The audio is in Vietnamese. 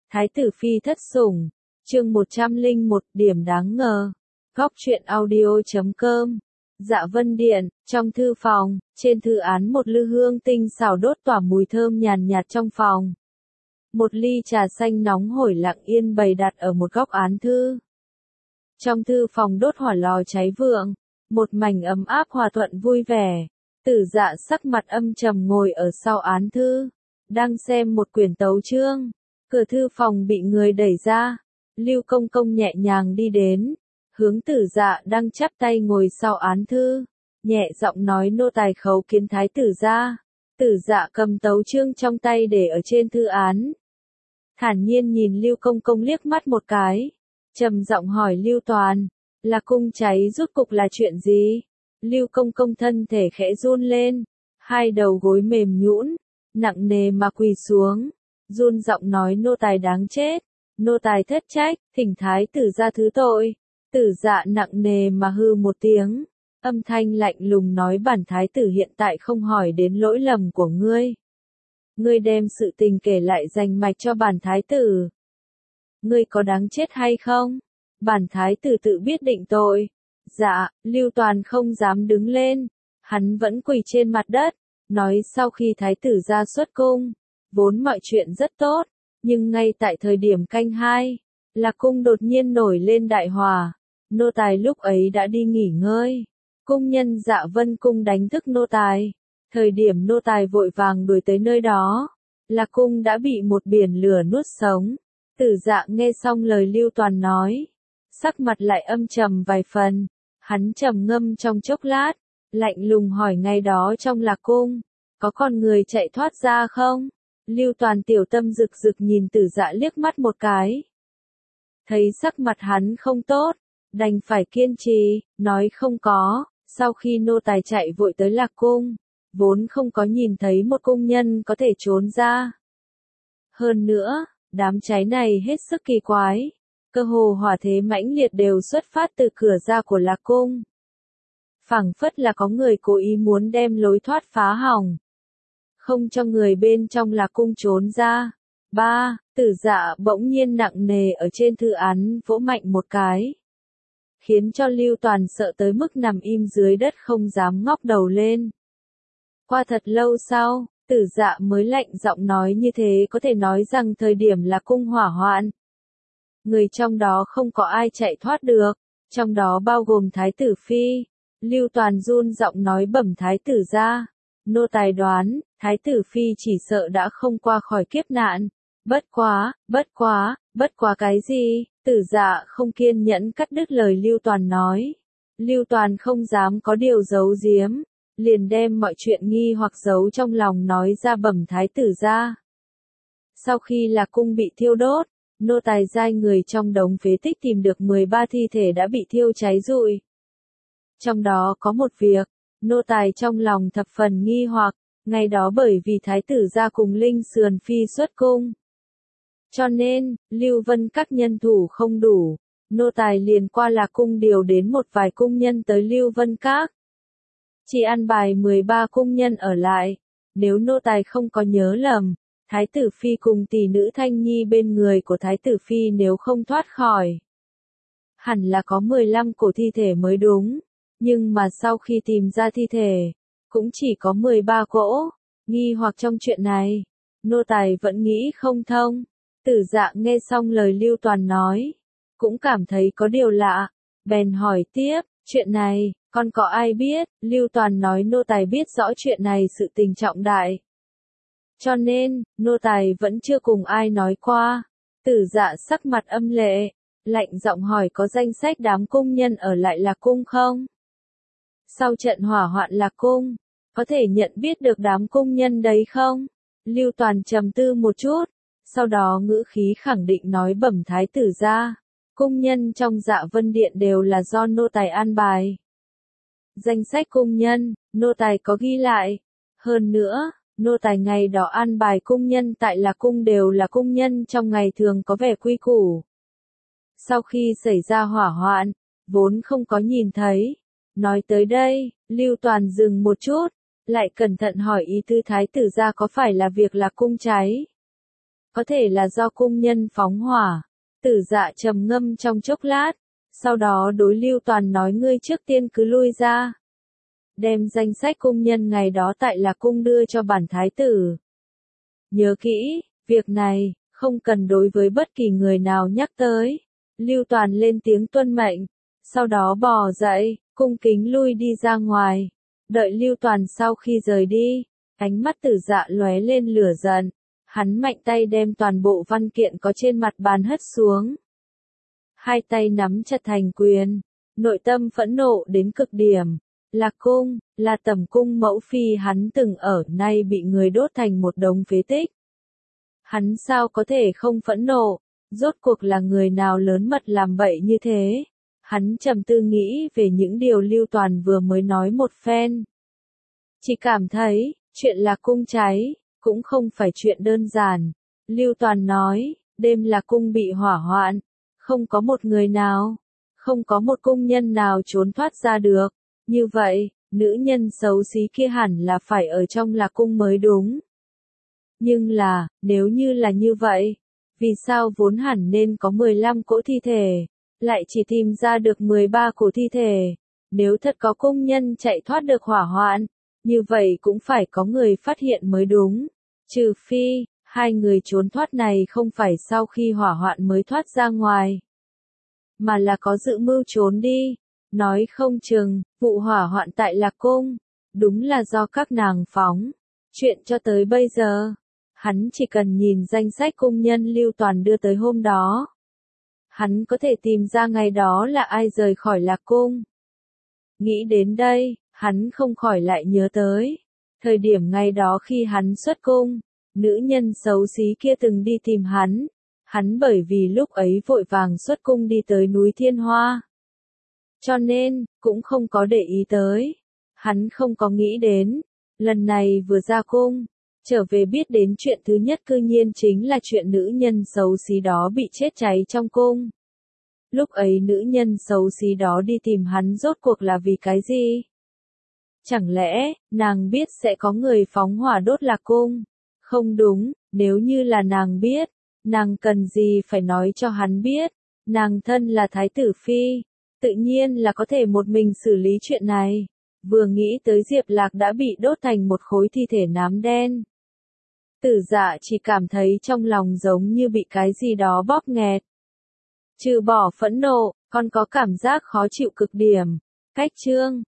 Thái tử phi thất sủng, chương 101 điểm đáng ngờ. Góc truyện audio.com. Dạ Vân Điện, trong thư phòng, trên thư án một lư hương tinh xào đốt tỏa mùi thơm nhàn nhạt trong phòng. Một ly trà xanh nóng hổi lặng yên bày đặt ở một góc án thư. Trong thư phòng đốt hỏa lò cháy vượng, một mảnh ấm áp hòa thuận vui vẻ. Tử Dạ sắc mặt âm trầm ngồi ở sau án thư, đang xem một quyển tấu chương. Cửa thư phòng bị người đẩy ra, Lưu Công Công nhẹ nhàng đi đến, hướng Tử Dạ đang chắp tay ngồi sau án thư, nhẹ giọng nói nô tài khấu kiến thái tử gia. Tử Dạ cầm tấu chương trong tay để ở trên thư án, thản nhiên nhìn Lưu Công Công liếc mắt một cái, trầm giọng hỏi Lưu Toàn, là cung cháy rốt cục là chuyện gì? Lưu Công Công thân thể khẽ run lên, hai đầu gối mềm nhũn, nặng nề mà quỳ xuống, run giọng nói nô tài đáng chết, nô tài thất trách, thỉnh thái tử gia thứ tội. Tử Dạ nặng nề mà hư một tiếng, âm thanh lạnh lùng nói bản thái tử hiện tại không hỏi đến lỗi lầm của ngươi. Ngươi đem sự tình kể lại rành mạch cho bản thái tử. Ngươi có đáng chết hay không? Bản thái tử tự biết định tội. Dạ, Lưu Toàn không dám đứng lên, hắn vẫn quỳ trên mặt đất, nói sau khi thái tử ra xuất cung, vốn mọi chuyện rất tốt, nhưng ngay tại thời điểm canh hai, Lạc Cung đột nhiên nổi lên đại hỏa, nô tài lúc ấy đã đi nghỉ ngơi, cung nhân Dạ Vân Cung đánh thức nô tài, thời điểm nô tài vội vàng đuổi tới nơi đó, Lạc Cung đã bị một biển lửa nuốt sống. Tử Dạ nghe xong lời Lưu Toàn nói, sắc mặt lại âm trầm vài phần, hắn trầm ngâm trong chốc lát, lạnh lùng hỏi ngay đó trong Lạc Cung, có con người chạy thoát ra không? Lưu Toàn tiểu tâm rực rực nhìn Tử Dạ liếc mắt một cái. Thấy sắc mặt hắn không tốt, đành phải kiên trì, nói không có, sau khi nô tài chạy vội tới Lạc Cung, vốn không có nhìn thấy một cung nhân có thể trốn ra. Hơn nữa, đám cháy này hết sức kỳ quái, cơ hồ hỏa thế mãnh liệt đều xuất phát từ cửa ra của Lạc Cung. Phảng phất là có người cố ý muốn đem lối thoát phá hỏng, không cho người bên trong Lạc Cung trốn ra. Tử Dạ bỗng nhiên nặng nề ở trên thư án vỗ mạnh một cái, khiến cho Lưu Toàn sợ tới mức nằm im dưới đất không dám ngóc đầu lên. Qua thật lâu sau, Tử Dạ mới lạnh giọng nói như thế có thể nói rằng thời điểm Lạc Cung hỏa hoạn, người trong đó không có ai chạy thoát được, trong đó bao gồm thái tử phi. Lưu Toàn run giọng nói bẩm thái tử gia, nô tài đoán, thái tử phi chỉ sợ đã không qua khỏi kiếp nạn. Bất quá cái gì? Tử Dạ không kiên nhẫn cắt đứt lời Lưu Toàn nói. Lưu Toàn không dám có điều giấu giếm, liền đem mọi chuyện nghi hoặc giấu trong lòng nói ra bẩm thái tử gia. Sau khi Lạc Cung bị thiêu đốt, nô tài giai người trong đống phế tích tìm được 13 thi thể đã bị thiêu cháy rụi. Trong đó có một việc, nô tài trong lòng thập phần nghi hoặc, ngày đó bởi vì thái tử gia cùng Linh Sườn Phi xuất cung. Cho nên, Lưu Vân các nhân thủ không đủ, nô tài liền qua Lạc Cung điều đến một vài cung nhân tới Lưu Vân các. Chỉ an bài 13 cung nhân ở lại, nếu nô tài không có nhớ lầm, thái tử phi cùng tỷ nữ Thanh Nhi bên người của thái tử phi nếu không thoát khỏi, hẳn là có 15 cổ thi thể mới đúng, nhưng mà sau khi tìm ra thi thể, cũng chỉ có 13 cỗ, nghi hoặc trong chuyện này, nô tài vẫn nghĩ không thông. Tử Dạ nghe xong lời Lưu Toàn nói, cũng cảm thấy có điều lạ, bèn hỏi tiếp, chuyện này, còn có ai biết? Lưu Toàn nói nô tài biết rõ chuyện này sự tình trọng đại. Cho nên, nô tài vẫn chưa cùng ai nói qua. Tử Dạ sắc mặt âm lệ, lạnh giọng hỏi có danh sách đám cung nhân ở lại Lạc Cung không? Sau trận hỏa hoạn Lạc Cung, có thể nhận biết được đám cung nhân đấy không? Lưu Toàn trầm tư một chút, sau đó ngữ khí khẳng định nói bẩm thái tử gia, cung nhân trong Dạ Vân Điện đều là do nô tài an bài. Danh sách cung nhân, nô tài có ghi lại. Hơn nữa, nô tài ngày đó an bài cung nhân tại Lạc Cung đều là cung nhân trong ngày thường có vẻ quy củ. Sau khi xảy ra hỏa hoạn, vốn không có nhìn thấy. Nói tới đây, Lưu Toàn dừng một chút, lại cẩn thận hỏi ý tứ thái tử gia có phải là việc Lạc Cung cháy. có thể là do cung nhân phóng hỏa. Tử Dạ trầm ngâm trong chốc lát, sau đó đối Lưu Toàn nói ngươi trước tiên cứ lui ra. Đem danh sách cung nhân ngày đó tại Lạc Cung đưa cho bản thái tử. Nhớ kỹ, việc này, không cần đối với bất kỳ người nào nhắc tới. Lưu Toàn lên tiếng tuân mệnh, sau đó bò dậy, cung kính lui đi ra ngoài. Đợi Lưu Toàn sau khi rời đi, ánh mắt Tử Dạ lóe lên lửa giận. Hắn mạnh tay đem toàn bộ văn kiện có trên mặt bàn hất xuống. Hai tay nắm chặt thành quyền, nội tâm phẫn nộ đến cực điểm. Lạc Cung, là tẩm cung mẫu phi hắn từng ở, nay bị người đốt thành một đống phế tích. Hắn sao có thể không phẫn nộ, rốt cuộc là người nào lớn mật làm bậy như thế. Hắn trầm tư nghĩ về những điều Lưu Toàn vừa mới nói một phen. Chỉ cảm thấy, chuyện Lạc Cung cháy, cũng không phải chuyện đơn giản. Lưu Toàn nói, đêm Lạc Cung bị hỏa hoạn, không có một người nào, không có một cung nhân nào trốn thoát ra được. Như vậy, nữ nhân xấu xí kia hẳn là phải ở trong Lạc Cung mới đúng. Nhưng là, nếu như là như vậy, vì sao vốn hẳn nên có 15 cỗ thi thể, lại chỉ tìm ra được 13 cỗ thi thể? Nếu thật có cung nhân chạy thoát được hỏa hoạn, như vậy cũng phải có người phát hiện mới đúng. Trừ phi, hai người trốn thoát này không phải sau khi hỏa hoạn mới thoát ra ngoài, mà là có dự mưu trốn đi. Nói không chừng, vụ hỏa hoạn tại Lạc Cung, đúng là do các nàng phóng. Chuyện cho tới bây giờ, hắn chỉ cần nhìn danh sách cung nhân Lưu Toàn đưa tới hôm đó. Hắn có thể tìm ra ngày đó là ai rời khỏi Lạc Cung. Nghĩ đến đây, hắn không khỏi lại nhớ tới. Thời điểm ngày đó khi hắn xuất cung, nữ nhân xấu xí kia từng đi tìm hắn. Hắn bởi vì lúc ấy vội vàng xuất cung đi tới núi Thiên Hoa, cho nên, cũng không có để ý tới. Hắn không có nghĩ đến, lần này vừa ra cung, trở về biết đến chuyện thứ nhất cư nhiên chính là chuyện nữ nhân xấu xí đó bị chết cháy trong cung. Lúc ấy nữ nhân xấu xí đó đi tìm hắn rốt cuộc là vì cái gì? Chẳng lẽ, nàng biết sẽ có người phóng hỏa đốt Lạc Cung? Không đúng, nếu như là nàng biết, nàng cần gì phải nói cho hắn biết, nàng thân là thái tử phi. Tự nhiên là có thể một mình xử lý chuyện này. Vừa nghĩ tới Diệp Lạc đã bị đốt thành một khối thi thể nám đen. Tử Dạ chỉ cảm thấy trong lòng giống như bị cái gì đó bóp nghẹt. Trừ bỏ phẫn nộ, còn có cảm giác khó chịu cực điểm. Cách chương